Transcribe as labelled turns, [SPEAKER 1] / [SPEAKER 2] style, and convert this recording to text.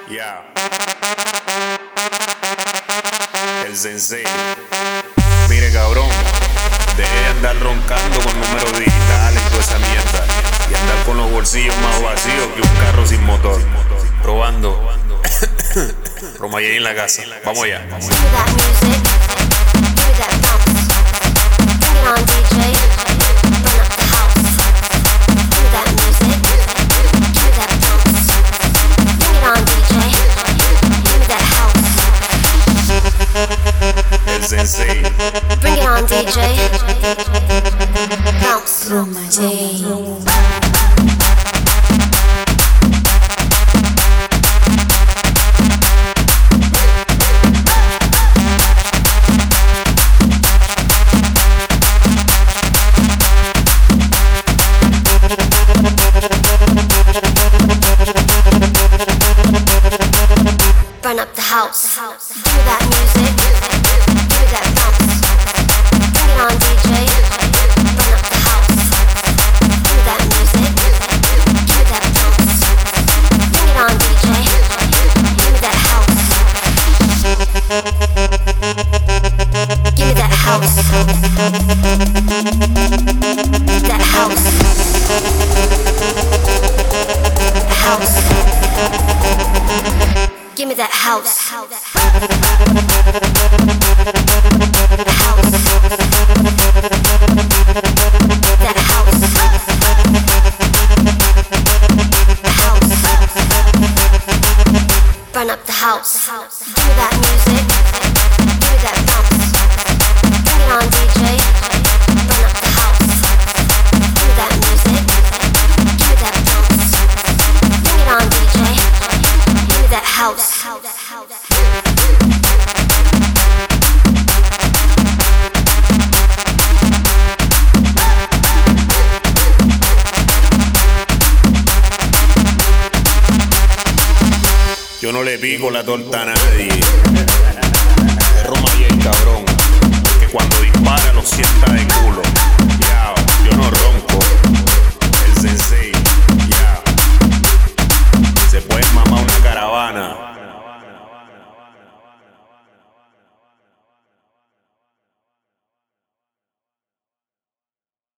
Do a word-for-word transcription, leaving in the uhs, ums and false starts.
[SPEAKER 1] Ya. El sensei. Mire, cabrón, deje de andar roncando con números digitales y toda esa mierda. Y andar con los bolsillos más vacíos que un carro sin motor. Probando. Romayé en la casa. Vamos allá. El sensei.
[SPEAKER 2] Bring it on, D J. Bounce. Romayé. Burn up the house. Give me that music. Give me that bounce. Bring it on, D J. Burn up the house. Give me that music. Give me that bounce. Bring it on, D J. Give me that house. Give me that house. That house. House. Give me that house. House. That house. House. Burn up the house. Give me that music. Give me that bounce. Bring it on, D J. Burn up the house. Give me that music. Give me that bounce. Bring it on, D J. Give me that house.
[SPEAKER 1] Yo no le pico la torta a nadie.